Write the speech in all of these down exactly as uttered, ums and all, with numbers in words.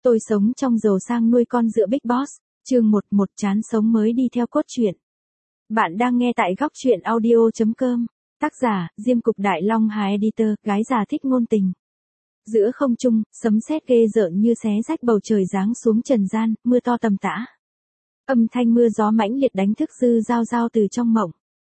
Tôi sống trong giàu sang nuôi con dựa Big Boss, chương một, một chán sống mới đi theo cốt truyện. Bạn đang nghe tại góc truyện audio chấm com, tác giả, Diêm Cục Đại Long Hà Editor, gái già thích ngôn tình. Giữa không trung, sấm sét ghê rợn như xé rách bầu trời giáng xuống trần gian, mưa to tầm tã. Âm thanh mưa gió mãnh liệt đánh thức Dư Giao Giao từ trong mộng.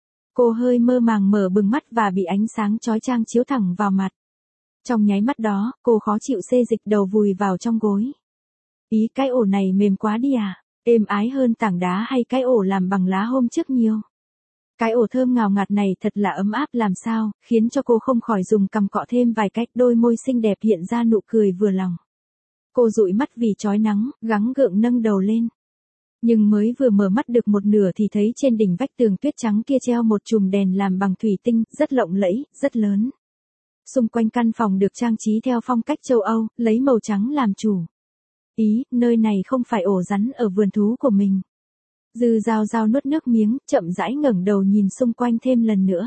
Cô hơi mơ màng mở bừng mắt và bị ánh sáng chói chang chiếu thẳng vào mặt. Trong nháy mắt đó, cô khó chịu xê dịch đầu vùi vào trong gối. Ý, cái ổ này mềm quá đi à, êm ái hơn tảng đá hay cái ổ làm bằng lá hôm trước nhiều. Cái ổ thơm ngào ngạt này thật là ấm áp làm sao, khiến cho cô không khỏi dùng cằm cọ thêm vài cách, đôi môi xinh đẹp hiện ra nụ cười vừa lòng. Cô dụi mắt vì chói nắng, gắng gượng nâng đầu lên. Nhưng mới vừa mở mắt được một nửa thì thấy trên đỉnh vách tường tuyết trắng kia treo một chùm đèn làm bằng thủy tinh, rất lộng lẫy, rất lớn. Xung quanh căn phòng được trang trí theo phong cách châu Âu, lấy màu trắng làm chủ. Ý, nơi này không phải ổ rắn ở vườn thú của mình. Dư Giao Giao nuốt nước miếng, chậm rãi ngẩng đầu nhìn xung quanh thêm lần nữa.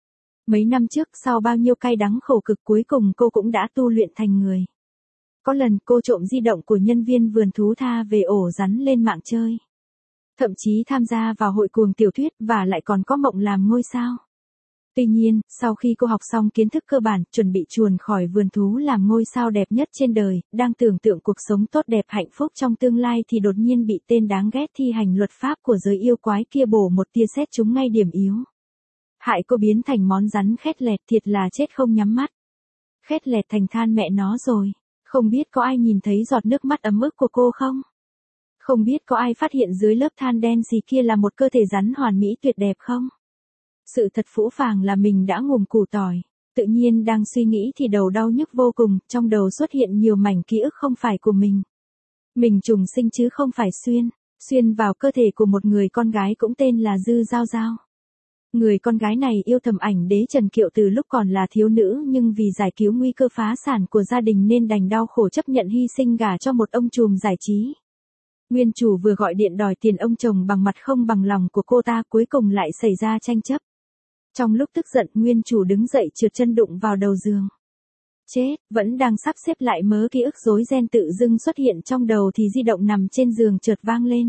Mấy năm trước, sau bao nhiêu cay đắng khổ cực cuối cùng cô cũng đã tu luyện thành người. Có lần cô trộm di động của nhân viên vườn thú tha về ổ rắn lên mạng chơi. Thậm chí tham gia vào hội cuồng tiểu thuyết và lại còn có mộng làm ngôi sao. Tuy nhiên, sau khi cô học xong kiến thức cơ bản, chuẩn bị chuồn khỏi vườn thú làm ngôi sao đẹp nhất trên đời, đang tưởng tượng cuộc sống tốt đẹp hạnh phúc trong tương lai thì đột nhiên bị tên đáng ghét thi hành luật pháp của giới yêu quái kia bổ một tia sét trúng ngay điểm yếu. Hại cô biến thành món rắn khét lẹt, thiệt là chết không nhắm mắt. Khét lẹt thành than mẹ nó rồi, không biết có ai nhìn thấy giọt nước mắt ấm ức của cô không? Không biết có ai phát hiện dưới lớp than đen xì kia là một cơ thể rắn hoàn mỹ tuyệt đẹp không? Sự thật phũ phàng là mình đã ngùm củ tỏi, tự nhiên đang suy nghĩ thì đầu đau nhức vô cùng, trong đầu xuất hiện nhiều mảnh ký ức không phải của mình. Mình trùng sinh chứ không phải xuyên, xuyên vào cơ thể của một người con gái cũng tên là Dư Giao Giao. Người con gái này yêu thầm ảnh đế Trần Kiệu từ lúc còn là thiếu nữ, nhưng vì giải cứu nguy cơ phá sản của gia đình nên đành đau khổ chấp nhận hy sinh gả cho một ông trùm giải trí. Nguyên chủ vừa gọi điện đòi tiền ông chồng bằng mặt không bằng lòng của cô ta, cuối cùng lại xảy ra tranh chấp. Trong lúc tức giận, nguyên chủ đứng dậy trượt chân đụng vào đầu giường. Chết, vẫn đang sắp xếp lại mớ ký ức rối ren tự dưng xuất hiện trong đầu thì di động nằm trên giường chợt vang lên.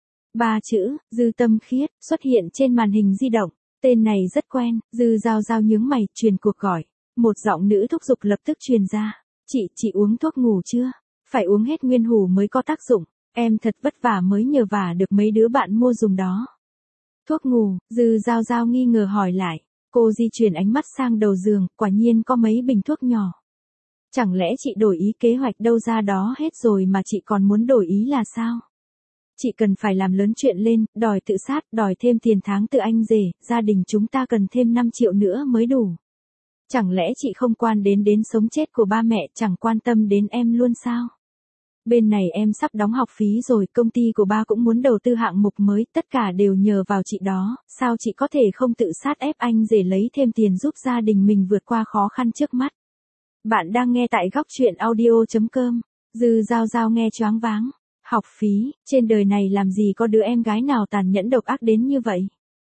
Ba chữ, Dư Tâm Khiết, xuất hiện trên màn hình di động. Tên này rất quen, Dư Giao Giao nhướng mày, truyền cuộc gọi. Một giọng nữ thúc giục lập tức truyền ra. Chị, chị uống thuốc ngủ chưa? Phải uống hết nguyên hủ mới có tác dụng. Em thật vất vả mới nhờ vả được mấy đứa bạn mua dùng đó. Thuốc ngủ, Dư Giao Giao nghi ngờ hỏi lại. Cô di chuyển ánh mắt sang đầu giường, quả nhiên có mấy bình thuốc nhỏ. Chẳng lẽ chị đổi ý kế hoạch đâu ra đó hết rồi mà chị còn muốn đổi ý là sao? Chị cần phải làm lớn chuyện lên, đòi tự sát, đòi thêm tiền tháng từ anh rể, gia đình chúng ta cần thêm năm triệu nữa mới đủ. Chẳng lẽ chị không quan đến đến sống chết của ba mẹ, chẳng quan tâm đến em luôn sao? Bên này em sắp đóng học phí rồi, công ty của ba cũng muốn đầu tư hạng mục mới, tất cả đều nhờ vào chị đó, sao chị có thể không tự sát ép anh rể lấy thêm tiền giúp gia đình mình vượt qua khó khăn trước mắt. Bạn đang nghe tại góc truyện audio chấm com, Dư Giao Giao nghe choáng váng. Học phí, trên đời này làm gì có đứa em gái nào tàn nhẫn độc ác đến như vậy.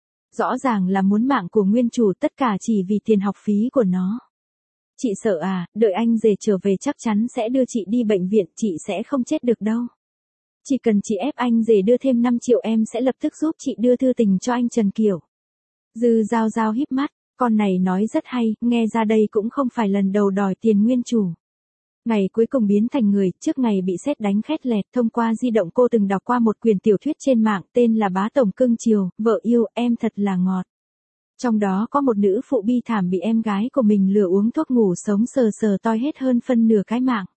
Rõ ràng là muốn mạng của nguyên chủ, tất cả chỉ vì tiền học phí của nó. Chị sợ à, đợi anh rể trở về chắc chắn sẽ đưa chị đi bệnh viện, chị sẽ không chết được đâu. Chỉ cần chị ép anh rể đưa thêm năm triệu em sẽ lập tức giúp chị đưa thư tình cho anh Trần Kiều. Dư Giao Giao híp mắt, con này nói rất hay, nghe ra đây cũng không phải lần đầu đòi tiền nguyên chủ. Ngày cuối cùng biến thành người, trước ngày bị sét đánh khét lẹt, thông qua di động cô từng đọc qua một quyển tiểu thuyết trên mạng tên là Bá Tổng Cưng Chiều, vợ yêu, em thật là ngọt. Trong đó có một nữ phụ bi thảm bị em gái của mình lừa uống thuốc ngủ sống sờ sờ toi hết hơn phân nửa cái mạng.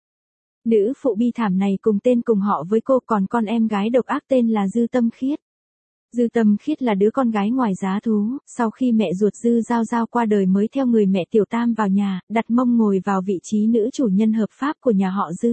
Nữ phụ bi thảm này cùng tên cùng họ với cô, còn con em gái độc ác tên là Dư Tâm Khiết. Dư Tâm Khiết là đứa con gái ngoài giá thú, sau khi mẹ ruột Dư Giao Giao qua đời mới theo người mẹ Tiểu Tam vào nhà, đặt mông ngồi vào vị trí nữ chủ nhân hợp pháp của nhà họ Dư.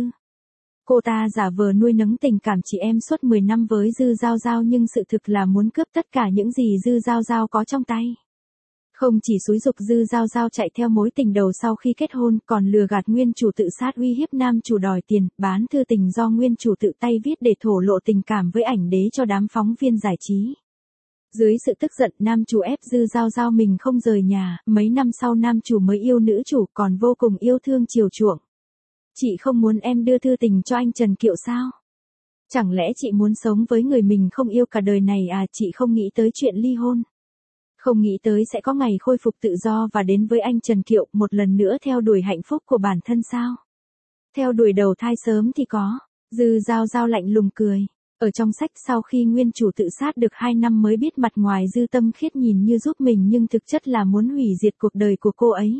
Cô ta giả vờ nuôi nấng tình cảm chị em suốt mười năm với Dư Giao Giao, nhưng sự thực là muốn cướp tất cả những gì Dư Giao Giao có trong tay. Không chỉ xúi giục Dư Giao Giao chạy theo mối tình đầu sau khi kết hôn, còn lừa gạt nguyên chủ tự sát, uy hiếp nam chủ đòi tiền, bán thư tình do nguyên chủ tự tay viết để thổ lộ tình cảm với ảnh đế cho đám phóng viên giải trí. Dưới sự tức giận, nam chủ ép Dư Giao Giao mình không rời nhà, mấy năm sau nam chủ mới yêu nữ chủ, còn vô cùng yêu thương chiều chuộng. Chị không muốn em đưa thư tình cho anh Trần Kiệu sao? Chẳng lẽ chị muốn sống với người mình không yêu cả đời này à? Chị không nghĩ tới chuyện ly hôn. Không nghĩ tới sẽ có ngày khôi phục tự do và đến với anh Trần Kiệu một lần nữa theo đuổi hạnh phúc của bản thân sao? Theo đuổi đầu thai sớm thì có. Dư Giao Giao lạnh lùng cười. Ở trong sách sau khi nguyên chủ tự sát được hai năm mới biết mặt ngoài Dư Tâm Khiết nhìn như giúp mình nhưng thực chất là muốn hủy diệt cuộc đời của cô ấy.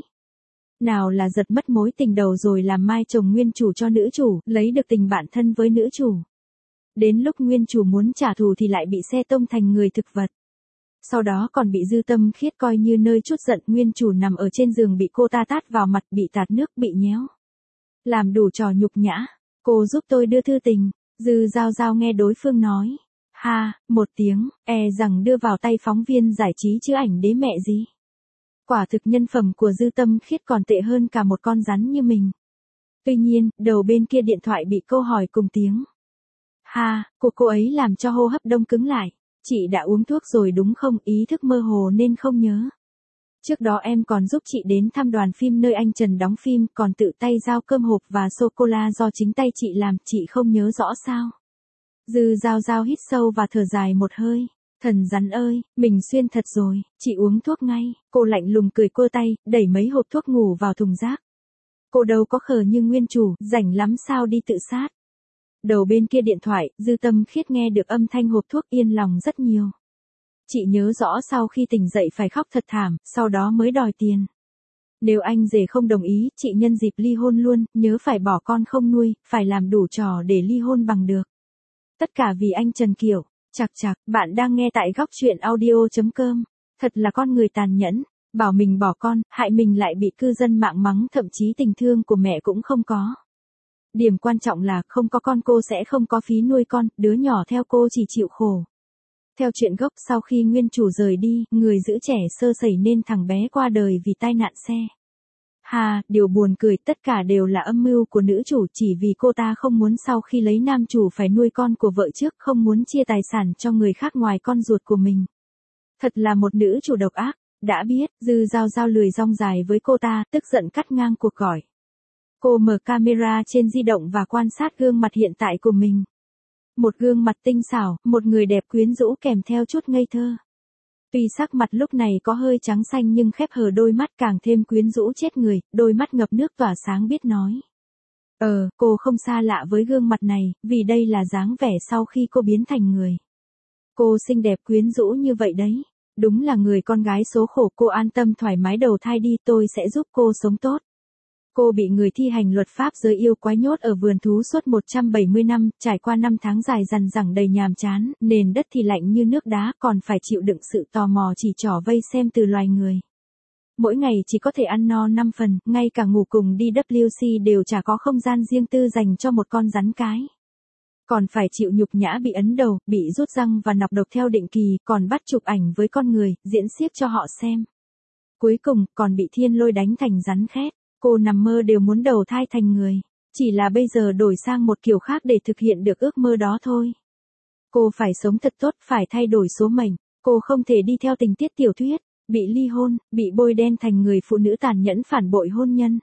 Nào là giật mất mối tình đầu rồi làm mai chồng nguyên chủ cho nữ chủ, lấy được tình bạn thân với nữ chủ. Đến lúc nguyên chủ muốn trả thù thì lại bị xe tông thành người thực vật. Sau đó còn bị Dư Tâm Khiết coi như nơi trút giận, nguyên chủ nằm ở trên giường bị cô ta tát vào mặt, bị tạt nước, bị nhéo. Làm đủ trò nhục nhã. Cô giúp tôi đưa thư tình. Dư Giao Giao nghe đối phương nói. Ha, một tiếng, e rằng đưa vào tay phóng viên giải trí chứ ảnh đế mẹ gì. Quả thực nhân phẩm của Dư Tâm Khiết còn tệ hơn cả một con rắn như mình. Tuy nhiên, đầu bên kia điện thoại bị câu hỏi cùng tiếng. Ha, của cô ấy làm cho hô hấp đông cứng lại. Chị đã uống thuốc rồi đúng không? Ý thức mơ hồ nên không nhớ. Trước đó em còn giúp chị đến thăm đoàn phim nơi anh Trần đóng phim, còn tự tay giao cơm hộp và sô-cô-la do chính tay chị làm, chị không nhớ rõ sao? Dư Giao Giao hít sâu và thở dài một hơi. Thần rắn ơi, mình xuyên thật rồi, chị uống thuốc ngay. Cô lạnh lùng cười quơ tay, đẩy mấy hộp thuốc ngủ vào thùng rác. Cô đâu có khờ như nguyên chủ, rảnh lắm sao đi tự sát. Đầu bên kia điện thoại, Dư Tâm Khiết nghe được âm thanh hộp thuốc yên lòng rất nhiều. Chị nhớ rõ sau khi tỉnh dậy phải khóc thật thảm, sau đó mới đòi tiền. Nếu anh rể không đồng ý, chị nhân dịp ly hôn luôn, nhớ phải bỏ con không nuôi, phải làm đủ trò để ly hôn bằng được. Tất cả vì anh Trần Kiệu. Chạc chạc, bạn đang nghe tại góc truyện audio chấm com. Thật là con người tàn nhẫn, bảo mình bỏ con, hại mình lại bị cư dân mạng mắng, thậm chí tình thương của mẹ cũng không có. Điểm quan trọng là không có con cô sẽ không có phí nuôi con, đứa nhỏ theo cô chỉ chịu khổ. Theo chuyện gốc, sau khi nguyên chủ rời đi, người giữ trẻ sơ sẩy nên thằng bé qua đời vì tai nạn xe. Hà, điều buồn cười, tất cả đều là âm mưu của nữ chủ, chỉ vì cô ta không muốn sau khi lấy nam chủ phải nuôi con của vợ trước, không muốn chia tài sản cho người khác ngoài con ruột của mình. Thật là một nữ chủ độc ác. Đã biết, Dư Giao Giao lười rong dài với cô ta, tức giận cắt ngang cuộc gọi. Cô mở camera trên di động và quan sát gương mặt hiện tại của mình. Một gương mặt tinh xảo, một người đẹp quyến rũ kèm theo chút ngây thơ. Tuy sắc mặt lúc này có hơi trắng xanh nhưng khép hờ đôi mắt càng thêm quyến rũ chết người, đôi mắt ngập nước tỏa sáng biết nói. Ờ, cô không xa lạ với gương mặt này, vì đây là dáng vẻ sau khi cô biến thành người. Cô xinh đẹp quyến rũ như vậy đấy. Đúng là người con gái số khổ, cô an tâm thoải mái đầu thai đi, tôi sẽ giúp cô sống tốt. Cô bị người thi hành luật pháp giới yêu quái nhốt ở vườn thú suốt một trăm bảy mươi năm, trải qua năm tháng dài dằng dẳng đầy nhàm chán, nền đất thì lạnh như nước đá, còn phải chịu đựng sự tò mò chỉ trỏ vây xem từ loài người. Mỗi ngày chỉ có thể ăn no năm phần, ngay cả ngủ cùng đi W C đều chả có không gian riêng tư dành cho một con rắn cái. Còn phải chịu nhục nhã bị ấn đầu, bị rút răng và nọc độc theo định kỳ, còn bắt chụp ảnh với con người, diễn xiếc cho họ xem. Cuối cùng, còn bị thiên lôi đánh thành rắn khét. Cô nằm mơ đều muốn đầu thai thành người, chỉ là bây giờ đổi sang một kiểu khác để thực hiện được ước mơ đó thôi. Cô phải sống thật tốt, phải thay đổi số mệnh, cô không thể đi theo tình tiết tiểu thuyết, bị ly hôn, bị bôi đen thành người phụ nữ tàn nhẫn phản bội hôn nhân.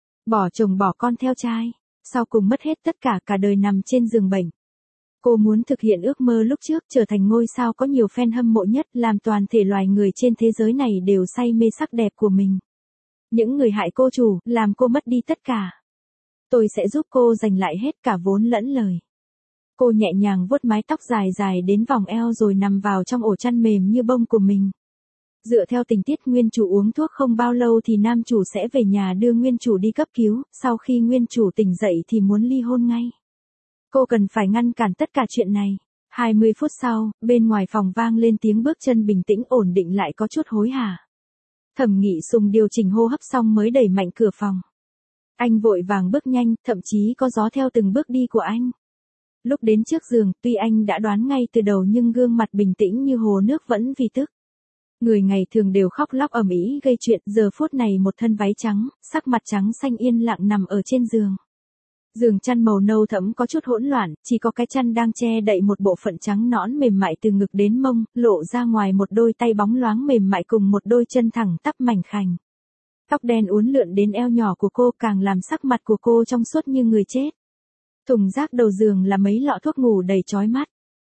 Bỏ chồng bỏ con theo trai, sau cùng mất hết tất cả cả đời nằm trên giường bệnh. Cô muốn thực hiện ước mơ lúc trước, trở thành ngôi sao có nhiều fan hâm mộ nhất, làm toàn thể loài người trên thế giới này đều say mê sắc đẹp của mình. Những người hại cô chủ, làm cô mất đi tất cả. Tôi sẽ giúp cô giành lại hết cả vốn lẫn lời. Cô nhẹ nhàng vuốt mái tóc dài dài đến vòng eo rồi nằm vào trong ổ chăn mềm như bông của mình. Dựa theo tình tiết nguyên chủ uống thuốc không bao lâu thì nam chủ sẽ về nhà đưa nguyên chủ đi cấp cứu, sau khi nguyên chủ tỉnh dậy thì muốn ly hôn ngay. Cô cần phải ngăn cản tất cả chuyện này. hai mươi phút sau, bên ngoài phòng vang lên tiếng bước chân bình tĩnh ổn định lại có chút hối hả. Thẩm Nghị Sùng điều chỉnh hô hấp xong mới đẩy mạnh cửa phòng. Anh vội vàng bước nhanh, thậm chí có gió theo từng bước đi của anh. Lúc đến trước giường, tuy anh đã đoán ngay từ đầu nhưng gương mặt bình tĩnh như hồ nước vẫn vì tức. Người ngày thường đều khóc lóc ầm ĩ gây chuyện, giờ phút này một thân váy trắng, sắc mặt trắng xanh yên lặng nằm ở trên giường. Giường chăn màu nâu thẫm có chút hỗn loạn, chỉ có cái chăn đang che đậy một bộ phận trắng nõn mềm mại từ ngực đến mông, lộ ra ngoài một đôi tay bóng loáng mềm mại cùng một đôi chân thẳng tắp mảnh khảnh. Tóc đen uốn lượn đến eo nhỏ của cô càng làm sắc mặt của cô trong suốt như người chết. Thùng rác đầu giường là mấy lọ thuốc ngủ đầy chói mắt.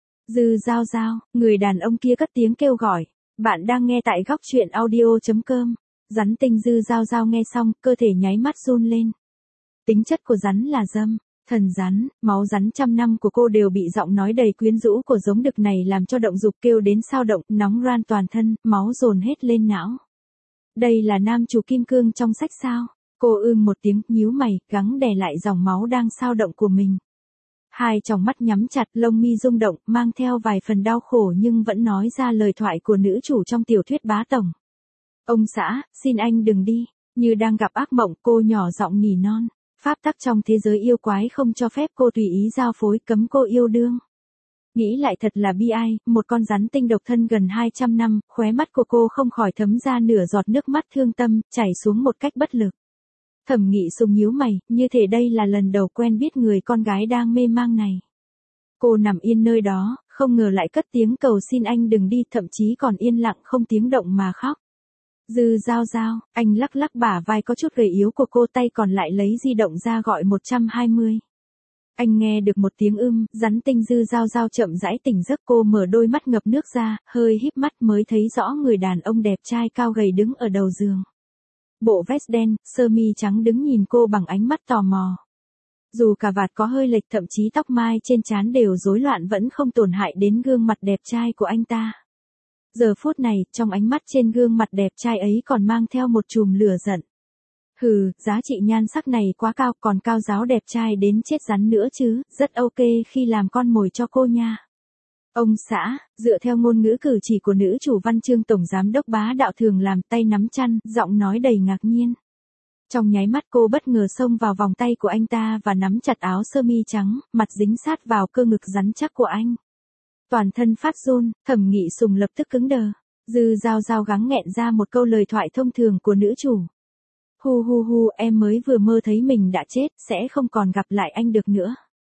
Dư Giao Giao, người đàn ông kia cất tiếng kêu gọi. Bạn đang nghe tại góc truyện audio chấm com. Rắn tinh Dư Giao Giao nghe xong, cơ thể nháy mắt run lên. Tính chất của rắn là dâm, thần rắn, máu rắn trăm năm của cô đều bị giọng nói đầy quyến rũ của giống đực này làm cho động dục kêu đến sao động, nóng ran toàn thân, máu dồn hết lên não. Đây là nam chủ kim cương trong sách sao? Cô ưm một tiếng, nhíu mày, gắng đè lại dòng máu đang sao động của mình. Hai tròng mắt nhắm chặt, lông mi rung động, mang theo vài phần đau khổ nhưng vẫn nói ra lời thoại của nữ chủ trong tiểu thuyết bá tổng. Ông xã, xin anh đừng đi. Như đang gặp ác mộng, cô nhỏ giọng nỉ non. Pháp tắc trong thế giới yêu quái không cho phép cô tùy ý giao phối, cấm cô yêu đương. Nghĩ lại thật là bi ai, một con rắn tinh độc thân gần hai trăm năm, khóe mắt của cô không khỏi thấm ra nửa giọt nước mắt thương tâm, chảy xuống một cách bất lực. Thẩm Nghị Sùng nhíu mày, như thể đây là lần đầu quen biết người con gái đang mê mang này. Cô nằm yên nơi đó, không ngờ lại cất tiếng cầu xin anh đừng đi, thậm chí còn yên lặng không tiếng động mà khóc. Dư Giao Giao, anh lắc lắc bả vai có chút gầy yếu của cô, tay còn lại lấy di động ra gọi một trăm hai mươi. Anh nghe được một tiếng ưm, rắn tinh Dư Giao Giao chậm rãi tỉnh giấc, cô mở đôi mắt ngập nước ra, hơi híp mắt mới thấy rõ người đàn ông đẹp trai cao gầy đứng ở đầu giường. Bộ vest đen, sơ mi trắng đứng nhìn cô bằng ánh mắt tò mò. Dù cà vạt có hơi lệch, thậm chí tóc mai trên trán đều rối loạn vẫn không tổn hại đến gương mặt đẹp trai của anh ta. Giờ phút này, trong ánh mắt trên gương mặt đẹp trai ấy còn mang theo một chùm lửa giận. Hừ, giá trị nhan sắc này quá cao, còn cao giáo đẹp trai đến chết rắn nữa chứ, rất ok khi làm con mồi cho cô nha. Ông xã, dựa theo ngôn ngữ cử chỉ của nữ chủ văn chương tổng giám đốc bá đạo thường làm, tay nắm chăn, giọng nói đầy ngạc nhiên. Trong nháy mắt cô bất ngờ xông vào vòng tay của anh ta và nắm chặt áo sơ mi trắng, mặt dính sát vào cơ ngực rắn chắc của anh. Toàn thân phát run, Thẩm Nghị Sùng lập tức cứng đờ. Dư Giao Giao gắng nghẹn ra một câu lời thoại thông thường của nữ chủ. Hu hu hu, em mới vừa mơ thấy mình đã chết, sẽ không còn gặp lại anh được nữa.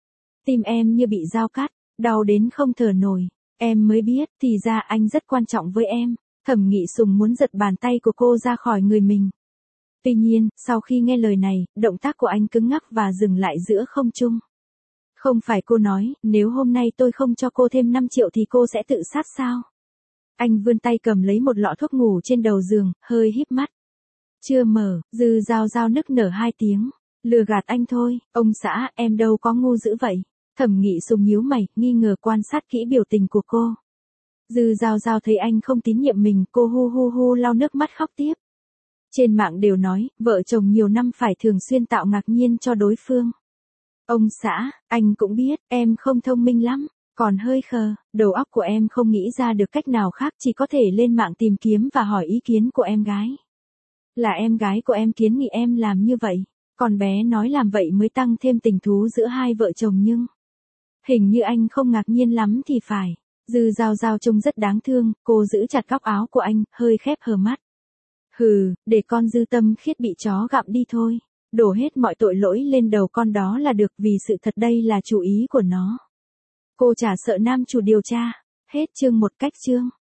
Tim em như bị dao cắt, đau đến không thở nổi. Em mới biết, thì ra anh rất quan trọng với em. Thẩm Nghị Sùng muốn giật bàn tay của cô ra khỏi người mình. Tuy nhiên, sau khi nghe lời này, động tác của anh cứng ngắc và dừng lại giữa không trung. Không phải cô nói, nếu hôm nay tôi không cho cô thêm năm triệu thì cô sẽ tự sát sao? Anh vươn tay cầm lấy một lọ thuốc ngủ trên đầu giường, hơi híp mắt. Chưa mở, Dư Giao Giao nức nở hai tiếng. Lừa gạt anh thôi, ông xã, em đâu có ngu dữ vậy. Thẩm Nghị Sùng nhíu mày, nghi ngờ quan sát kỹ biểu tình của cô. Dư Giao Giao thấy anh không tín nhiệm mình, cô hu hu hu lau nước mắt khóc tiếp. Trên mạng đều nói, vợ chồng nhiều năm phải thường xuyên tạo ngạc nhiên cho đối phương. Ông xã, anh cũng biết, em không thông minh lắm, còn hơi khờ, đầu óc của em không nghĩ ra được cách nào khác, chỉ có thể lên mạng tìm kiếm và hỏi ý kiến của em gái. Là em gái của em kiến nghị em làm như vậy, còn bé nói làm vậy mới tăng thêm tình thú giữa hai vợ chồng nhưng... Hình như anh không ngạc nhiên lắm thì phải. Dư Giao Giao trông rất đáng thương, cô giữ chặt góc áo của anh, hơi khép hờ mắt. Hừ, để con Dư tâm khiết bị chó gặm đi thôi. Đổ hết mọi tội lỗi lên đầu con đó là được, vì sự thật đây là chủ ý của nó. Cô chả sợ nam chủ điều tra. Hết chương một cách chương.